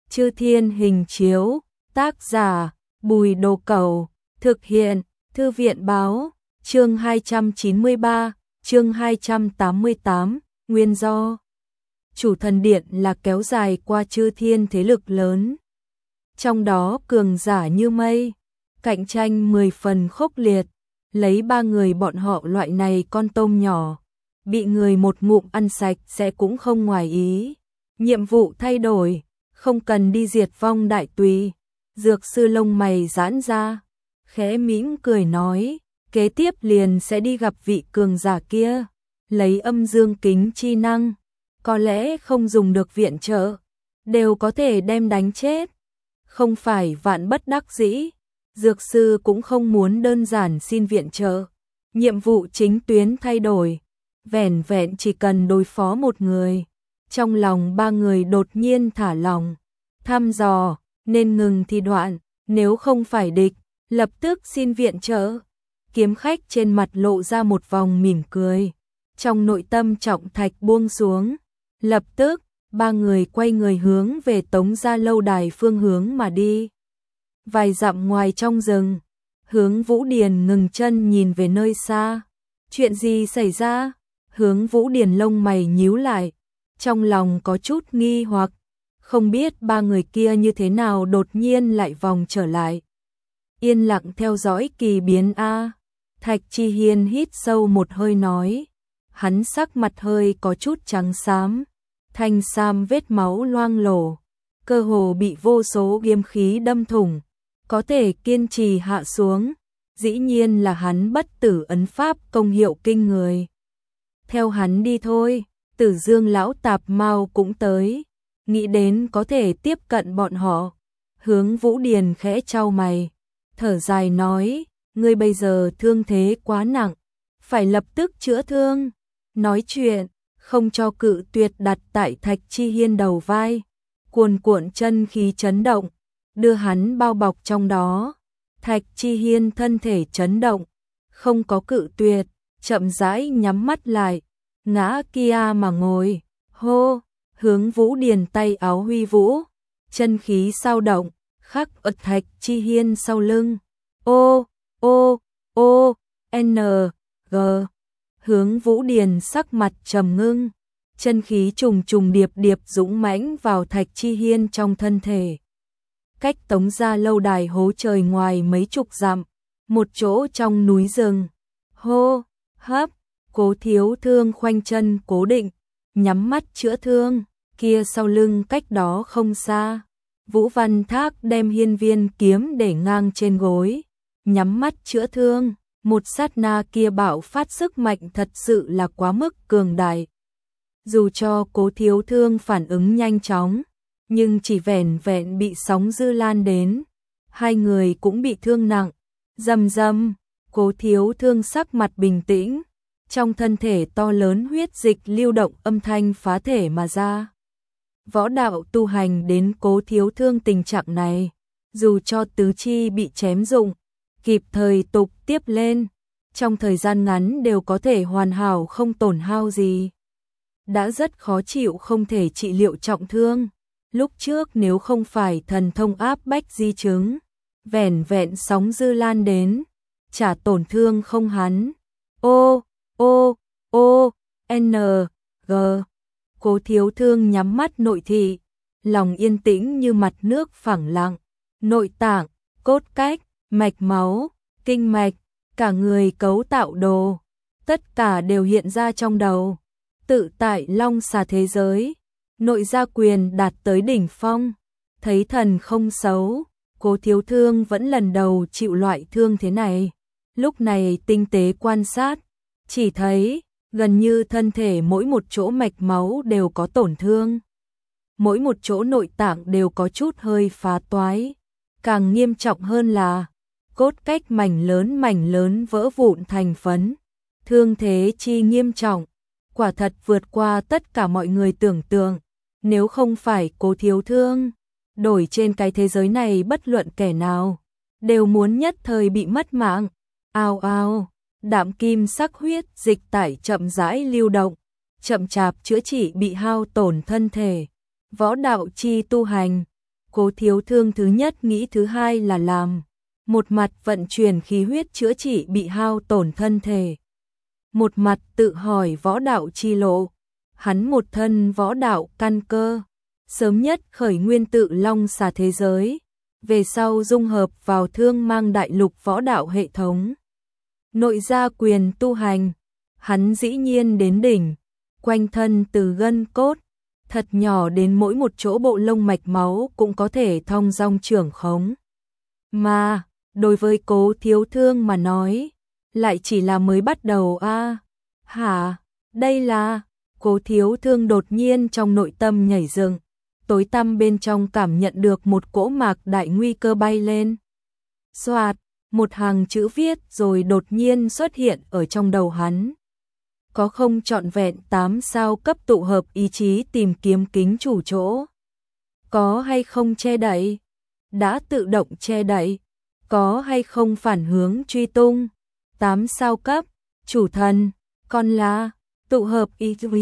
Chư Thiên Hình Chiếu, tác giả Bùi Đồ Cẩu, thực hiện Thư viện Báo, chương 293, chương 288, nguyên do. Chủ thần điện là kéo dài qua chư thiên thế lực lớn. Trong đó cường giả như mây, cạnh tranh 10 phần khốc liệt, lấy 3 người bọn họ loại này con tôm nhỏ, bị người một ngụm ăn sạch sẽ cũng không ngoài ý. Nhiệm vụ thay đổi, không cần đi diệt vong đại tùy. Dược sư lông mày giãn ra, khẽ mỉm cười nói, kế tiếp liền sẽ đi gặp vị cường giả kia, lấy âm dương kính chi năng, có lẽ không dùng được viện trợ, đều có thể đem đánh chết. Không phải vạn bất đắc dĩ, dược sư cũng không muốn đơn giản xin viện trợ. Nhiệm vụ chính tuyến thay đổi, vẻn vẹn chỉ cần đối phó một người. Trong lòng 3 người đột nhiên thả lòng, thăm dò, nên ngừng thì đoạn, nếu không phải địch, lập tức xin viện trợ. Kiếm khách trên mặt lộ ra một vòng mỉm cười, trong nội tâm trọng thạch buông xuống. Lập tức, 3 người quay người hướng về Tống gia lâu đài phương hướng mà đi. Vài dặm ngoài trong rừng, Hướng Vũ Điền ngừng chân nhìn về nơi xa. Chuyện gì xảy ra? Hướng Vũ Điền lông mày nhíu lại, trong lòng có chút nghi hoặc, không biết 3 người kia như thế nào đột nhiên lại vòng trở lại. Yên lặng theo dõi kỳ biến a. Thạch Chi Hiên hít sâu một hơi nói, hắn sắc mặt hơi có chút trắng xám, thanh sam vết máu loang lổ, cơ hồ bị vô số kiếm khí đâm thủng, có thể kiên trì hạ xuống, dĩ nhiên là hắn bất tử ấn pháp công hiệu kinh người. Theo hắn đi thôi. Tử Dương lão tạp mau cũng tới, nghĩ đến có thể tiếp cận bọn họ. Hướng Vũ Điền khẽ chau mày, thở dài nói, ngươi bây giờ thương thế quá nặng, phải lập tức chữa thương. Nói chuyện, không cho cự tuyệt đặt tại Thạch Chi Hiên đầu vai, cuồn cuộn chân khí chấn động, đưa hắn bao bọc trong đó. Thạch Chi Hiên thân thể chấn động, không có cự tuyệt, chậm rãi nhắm mắt lại. Ngã kia mà ngồi, hô, Hướng Vũ Điền tay áo huy vũ, chân khí sao động, khắc ở Thạch Chi Hiên sau lưng. Ô, ô, ô, n, g. Hướng Vũ Điền sắc mặt trầm ngưng, chân khí trùng trùng điệp điệp dũng mãnh vào Thạch Chi Hiên trong thân thể. Cách Tống gia lâu đài hố trời ngoài mấy chục dặm, một chỗ trong núi rừng. Hô, hấp. Cố Thiếu Thương khoanh chân cố định, nhắm mắt chữa thương, kia sau lưng cách đó không xa. Vũ Văn Thác đem hiên viên kiếm để ngang trên gối, nhắm mắt chữa thương, một sát na kia bạo phát sức mạnh thật sự là quá mức cường đại. Dù cho Cố Thiếu Thương phản ứng nhanh chóng, nhưng chỉ vẻn vẹn bị sóng dư lan đến, 2 người cũng bị thương nặng. Rầm rầm, Cố Thiếu Thương sắc mặt bình tĩnh. Trong thân thể to lớn huyết dịch lưu động âm thanh phá thể mà ra. Võ đạo tu hành đến Cố Thiếu Thương tình trạng này, dù cho tứ chi bị chém rụng, kịp thời tục tiếp lên, trong thời gian ngắn đều có thể hoàn hảo không tổn hao gì. Đã rất khó chịu không thể trị liệu trọng thương, lúc trước nếu không phải thần thông áp bách di chứng, vẻn vẹn sóng dư lan đến, trả tổn thương không hắn. Ô, ô, ô, n, g. Cố Thiếu Thương nhắm mắt nội thị, lòng yên tĩnh như mặt nước phẳng lặng, nội tạng, cốt cách, mạch máu, kinh mạch, cả người cấu tạo đồ, tất cả đều hiện ra trong đầu. Tự tại long xà thế giới, nội gia quyền đạt tới đỉnh phong, thấy thần không xấu. Cố Thiếu Thương vẫn lần đầu chịu loại thương thế này, lúc này tinh tế quan sát, chỉ thấy gần như thân thể mỗi một chỗ mạch máu đều có tổn thương, mỗi một chỗ nội tạng đều có chút hơi phá toái, càng nghiêm trọng hơn là cốt cách mảnh lớn vỡ vụn thành phấn, thương thế chi nghiêm trọng, quả thật vượt qua tất cả mọi người tưởng tượng. Nếu không phải Cố Thiếu Thương, đổi trên cái thế giới này bất luận kẻ nào đều muốn nhất thời bị mất mạng. Ao ao, đạm kim sắc huyết dịch tải chậm rãi lưu động, chậm chạp chữa trị bị hao tổn thân thể. Võ đạo chi tu hành, Cố Thiếu Thương thứ nhất nghĩ thứ hai là làm. Một mặt vận chuyển khí huyết chữa trị bị hao tổn thân thể. Một mặt tự hỏi võ đạo chi lộ. Hắn một thân võ đạo căn cơ. Sớm nhất khởi nguyên tự long xà thế giới. Về sau dung hợp vào Thương Mang đại lục võ đạo hệ thống. Nội gia quyền tu hành. Hắn dĩ nhiên đến đỉnh. Quanh thân từ gân cốt. Thật nhỏ đến mỗi một chỗ bộ lông mạch máu cũng có thể thong dong trưởng khống. Mà, đối với Cố Thiếu Thương mà nói, lại chỉ là mới bắt đầu a. Hả? Đây là... Cố Thiếu Thương đột nhiên trong nội tâm nhảy dựng, tối tăm bên trong cảm nhận được một cỗ mạc đại nguy cơ bay lên. Soạt, một hàng chữ viết rồi đột nhiên xuất hiện ở trong đầu hắn. Có không trọn vẹn 8 sao cấp tụ hợp ý chí tìm kiếm kính chủ chỗ. Có hay không che đậy? Đã tự động che đậy. Có hay không phản hướng truy tung? 8 sao cấp, chủ thần, con là, tụ hợp ý chí.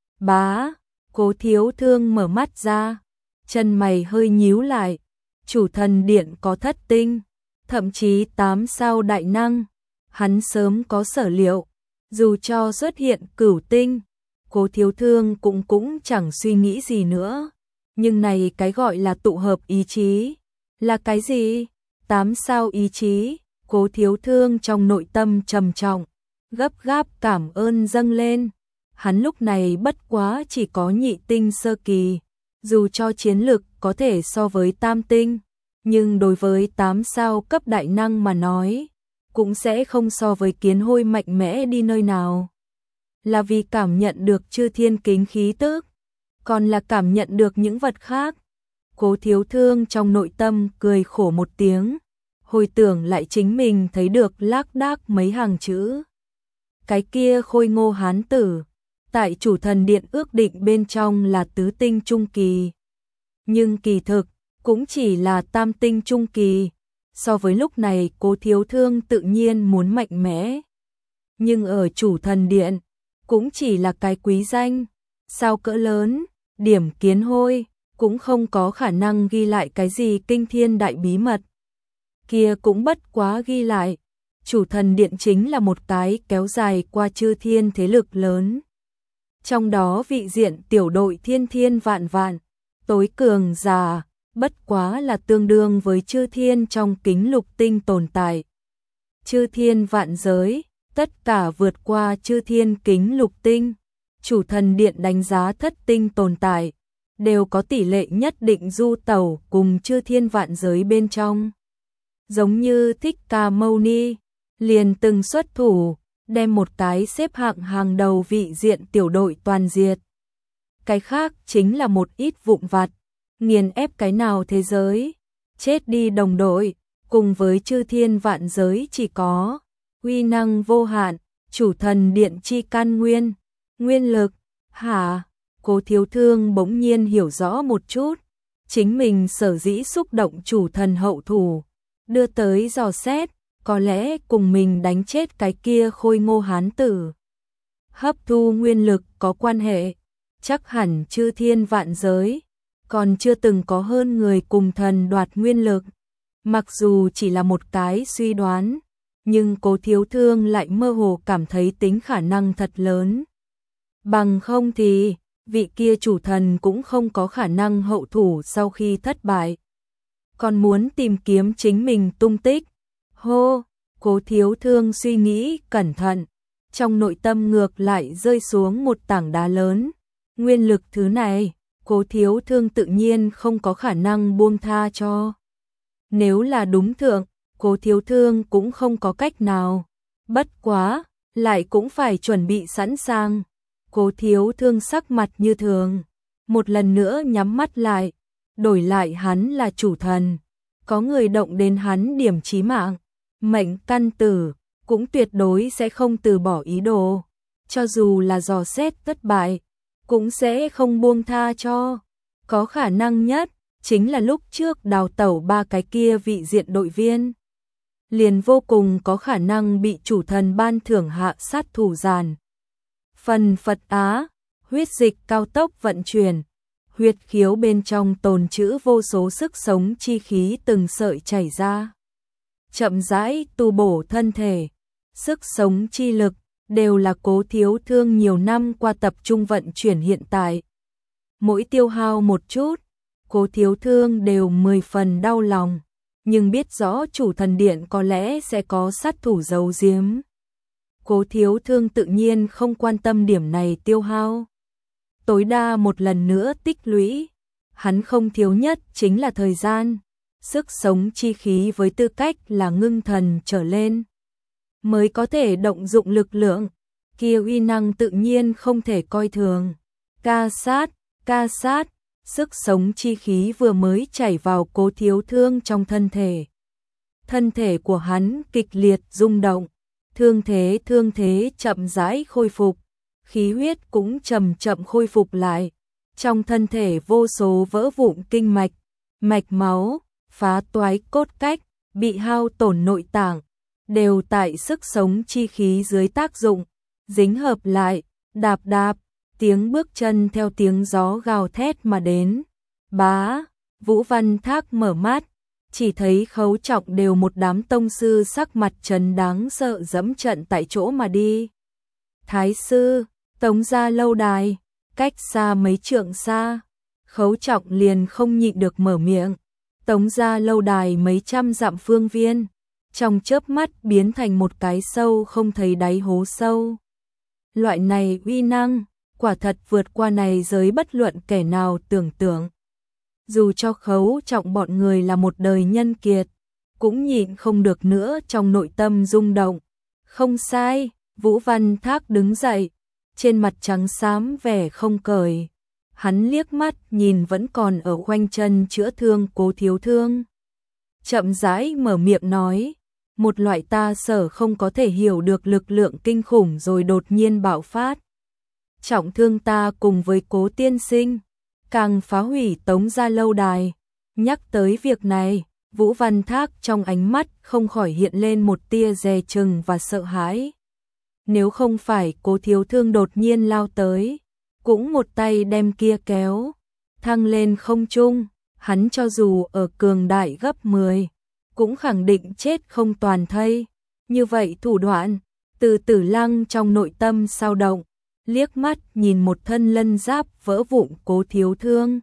Bá, Cố Thiếu Thương mở mắt ra, chân mày hơi nhíu lại. Chủ thần điện có thất tinh, thậm chí 8 sao đại năng. Hắn sớm có sở liệu. Dù cho xuất hiện cửu tinh, Cố Thiếu Thương cũng chẳng suy nghĩ gì nữa. Nhưng này cái gọi là tụ hợp ý chí, là cái gì? 8 sao ý chí, Cố Thiếu Thương trong nội tâm trầm trọng, gấp gáp cảm ơn dâng lên. Hắn lúc này bất quá chỉ có nhị tinh sơ kỳ, dù cho chiến lực có thể so với tam tinh, nhưng đối với 8 sao cấp đại năng mà nói, cũng sẽ không so với kiến hôi mạnh mẽ đi nơi nào. Là vì cảm nhận được chư thiên kính khí tức, còn là cảm nhận được những vật khác. Cố Thiếu Thương trong nội tâm cười khổ một tiếng, hồi tưởng lại chính mình thấy được lác đác mấy hàng chữ. Cái kia khôi ngô hán tử, tại chủ thần điện ước định bên trong là tứ tinh trung kỳ. Nhưng kỳ thực, cũng chỉ là tam tinh trung kỳ. So với lúc này Cố Thiếu Thương tự nhiên muốn mạnh mẽ. Nhưng ở chủ thần điện, cũng chỉ là cái quý danh. Sao cỡ lớn, điểm kiến hôi, cũng không có khả năng ghi lại cái gì kinh thiên đại bí mật. Kia cũng bất quá ghi lại. Chủ thần điện chính là một cái kéo dài qua chư thiên thế lực lớn. Trong đó vị diện tiểu đội thiên thiên vạn vạn, tối cường giả, bất quá là tương đương với chư thiên trong kính lục tinh tồn tại. Chư thiên vạn giới, tất cả vượt qua chư thiên kính lục tinh, chủ thần điện đánh giá thất tinh tồn tại, đều có tỷ lệ nhất định du tẩu cùng chư thiên vạn giới bên trong. Giống như Thích Ca Mâu Ni, liền từng xuất thủ, đem một cái xếp hạng hàng đầu vị diện tiểu đội toàn diệt. Cái khác chính là một ít vụn vặt, nghiền ép cái nào thế giới, chết đi đồng đội, cùng với chư thiên vạn giới chỉ có uy năng vô hạn, chủ thần điện chi can nguyên, nguyên lực. Hả? Cố Thiếu Thương bỗng nhiên hiểu rõ một chút, chính mình sở dĩ xúc động chủ thần hậu thủ, đưa tới dò xét, có lẽ cùng mình đánh chết cái kia khôi ngô hán tử. Hấp thu nguyên lực có quan hệ, chắc hẳn chư thiên vạn giới, còn chưa từng có hơn người cùng thần đoạt nguyên lực. Mặc dù chỉ là một cái suy đoán, nhưng Cố Thiếu Thương lại mơ hồ cảm thấy tính khả năng thật lớn. Bằng không thì, vị kia chủ thần cũng không có khả năng hậu thủ sau khi thất bại. Còn muốn tìm kiếm chính mình tung tích. Hô, Cố Thiếu Thương suy nghĩ cẩn thận, trong nội tâm ngược lại rơi xuống một tảng đá lớn. Nguyên lực thứ này, Cố Thiếu Thương tự nhiên không có khả năng buông tha cho. Nếu là đúng thượng, Cố Thiếu Thương cũng không có cách nào. Bất quá, lại cũng phải chuẩn bị sẵn sàng. Cố Thiếu Thương sắc mặt như thường, một lần nữa nhắm mắt lại, đổi lại hắn là chủ thần. Có người động đến hắn điểm chí mạng, mệnh căn tử, cũng tuyệt đối sẽ không từ bỏ ý đồ. Cho dù là dò xét thất bại, cũng sẽ không buông tha cho. Có khả năng nhất, chính là lúc trước đào tẩu ba cái kia vị diện đội viên. Liền vô cùng có khả năng bị chủ thần ban thưởng hạ sát thủ giàn. Phần Phật Á, huyết dịch cao tốc vận chuyển. huyệt khiếu bên trong tồn trữ vô số sức sống chi khí từng sợi chảy ra. Chậm rãi tu bổ thân thể, sức sống chi lực đều là Cố Thiếu Thương nhiều năm qua tập trung vận chuyển hiện tại. Mỗi tiêu hao một chút, Cố Thiếu Thương đều 10 phần đau lòng, nhưng biết rõ chủ thần điện có lẽ sẽ có sát thủ giấu giếm. Cố Thiếu Thương tự nhiên không quan tâm điểm này tiêu hao. Tối đa một lần nữa tích lũy, hắn không thiếu nhất chính là thời gian, sức sống chi khí với tư cách là ngưng thần trở lên. Mới có thể động dụng lực lượng, kia uy năng tự nhiên không thể coi thường. Ca sát, sức sống chi khí vừa mới chảy vào Cố Thiếu Thương trong thân thể. Thân thể của hắn kịch liệt rung động, thương thế chậm rãi khôi phục, khí huyết cũng chậm chậm khôi phục lại. Trong thân thể vô số vỡ vụn kinh mạch, mạch máu, phá toái cốt cách, bị hao tổn nội tạng, đều tại sức sống chi khí dưới tác dụng, dính hợp lại, đạp đạp, tiếng bước chân theo tiếng gió gào thét mà đến. Bá, Vũ Văn Thác mở mắt, chỉ thấy Khấu Trọng đều một đám tông sư sắc mặt trấn đáng sợ dẫm trận tại chỗ mà đi. Thái sư, Tống gia lâu đài, cách xa mấy trượng xa, Khấu Trọng liền không nhịn được mở miệng. Tống gia lâu đài mấy trăm dặm phương viên, trong chớp mắt biến thành một cái sâu không thấy đáy hố sâu. Loại này uy năng, quả thật vượt qua này giới bất luận kẻ nào tưởng tượng. Dù cho Khấu Trọng bọn người là một đời nhân kiệt, cũng nhịn không được nữa trong nội tâm rung động. Không sai, Vũ Văn Thác đứng dậy, trên mặt trắng xám vẻ không cười. Hắn liếc mắt nhìn vẫn còn ở khoanh chân chữa thương Cố Thiếu Thương. Chậm rãi mở miệng nói, một loại ta sở không có thể hiểu được lực lượng kinh khủng rồi đột nhiên bạo phát. Trọng thương ta cùng với Cố tiên sinh, càng phá hủy Tống gia lâu đài. Nhắc tới việc này, Vũ Văn Thác trong ánh mắt không khỏi hiện lên một tia dè chừng và sợ hãi. Nếu không phải Cố Thiếu Thương đột nhiên lao tới, cũng một tay đem kia kéo, thăng lên không trung, hắn cho dù ở cường đại gấp 10, cũng khẳng định chết không toàn thây. Như vậy thủ đoạn, từ Tử Lăng trong nội tâm sao động, liếc mắt nhìn một thân lân giáp vỡ vụn Cố Thiếu Thương.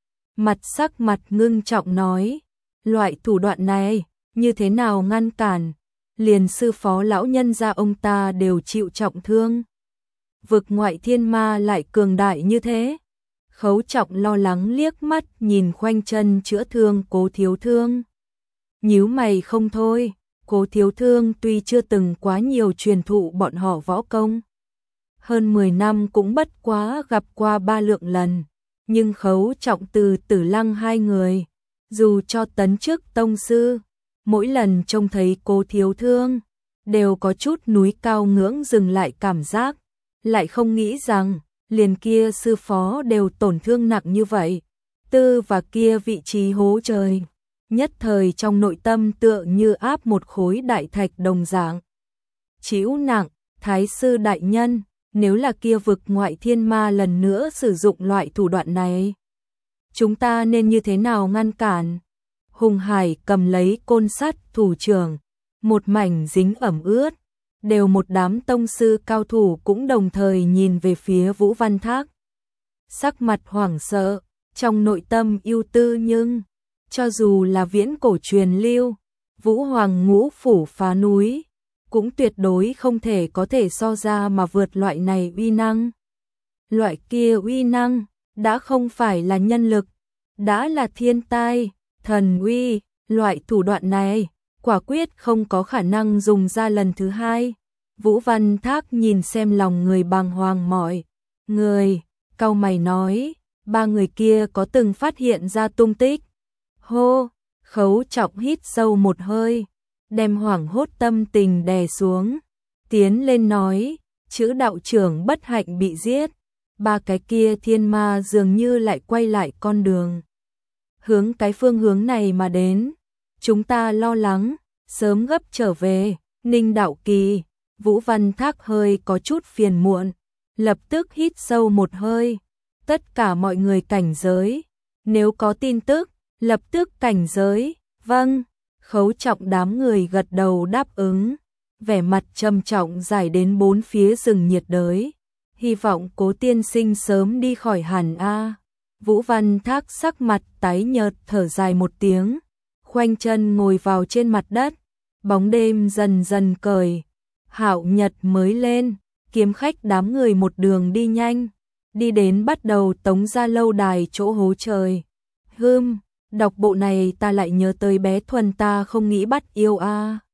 Sắc mặt ngưng trọng nói, loại thủ đoạn này, như thế nào ngăn cản, liền sư phó lão nhân gia ông ta đều chịu trọng thương. Vực ngoại thiên ma lại cường đại như thế. Khấu Trọng lo lắng liếc mắt nhìn khoanh chân chữa thương Cố Thiếu Thương. Nhíu mày không thôi, Cố Thiếu Thương tuy chưa từng quá nhiều truyền thụ bọn họ võ công. Hơn 10 năm cũng bất quá gặp qua 3 lượng lần, nhưng Khấu Trọng từ Tử Lăng hai người, dù cho tấn chức tông sư, mỗi lần trông thấy Cố Thiếu Thương, đều có chút núi cao ngưỡng dừng lại cảm giác, lại không nghĩ rằng, liền kia sư phó đều tổn thương nặng như vậy, tư và kia vị trí hố trời, nhất thời trong nội tâm tựa như áp một khối đại thạch đồng dạng. Chịu nặng, Thái sư đại nhân, nếu là kia vực ngoại thiên ma lần nữa sử dụng loại thủ đoạn này, chúng ta nên như thế nào ngăn cản? Hùng Hải cầm lấy côn sắt thủ trưởng, một mảnh dính ẩm ướt, đều một đám tông sư cao thủ cũng đồng thời nhìn về phía Vũ Văn Thác. Sắc mặt hoảng sợ, trong nội tâm ưu tư nhưng, cho dù là viễn cổ truyền lưu, Vũ Hoàng ngũ phủ phá núi, cũng tuyệt đối không thể có thể so ra mà vượt loại này uy năng. Loại kia uy năng, đã không phải là nhân lực, đã là thiên tai, thần uy, loại thủ đoạn này, quả quyết không có khả năng dùng ra lần thứ hai. Vũ Văn Thác nhìn xem lòng người bàng hoàng mọi người, cau mày nói, 3 người kia có từng phát hiện ra tung tích. Hô, Khấu Trọng hít sâu một hơi, đem hoảng hốt tâm tình đè xuống, tiến lên nói, chữ đạo trưởng bất hạnh bị giết, 3 cái kia thiên ma dường như lại quay lại con đường. Hướng cái phương hướng này mà đến, chúng ta lo lắng, sớm gấp trở về. Ninh Đạo Kỳ, Vũ Văn Thác hơi có chút phiền muộn, lập tức hít sâu một hơi, Tất cả mọi người cảnh giới, nếu có tin tức, lập tức cảnh giới, vâng. Khấu Trọng đám người gật đầu đáp ứng, vẻ mặt trầm trọng giải đến bốn phía rừng nhiệt đới. Hy vọng Cố tiên sinh sớm đi khỏi hẳn a. Vũ Văn Thác sắc mặt tái nhợt thở dài một tiếng, khoanh chân ngồi vào trên mặt đất, bóng đêm dần dần cởi, hạo nhật mới lên, kiếm khách đám người một đường đi nhanh, đi đến bắt đầu tống ra lâu đài chỗ hố trời. Đọc bộ này ta lại nhớ tới bé Thuần ta không nghĩ bắt yêu a.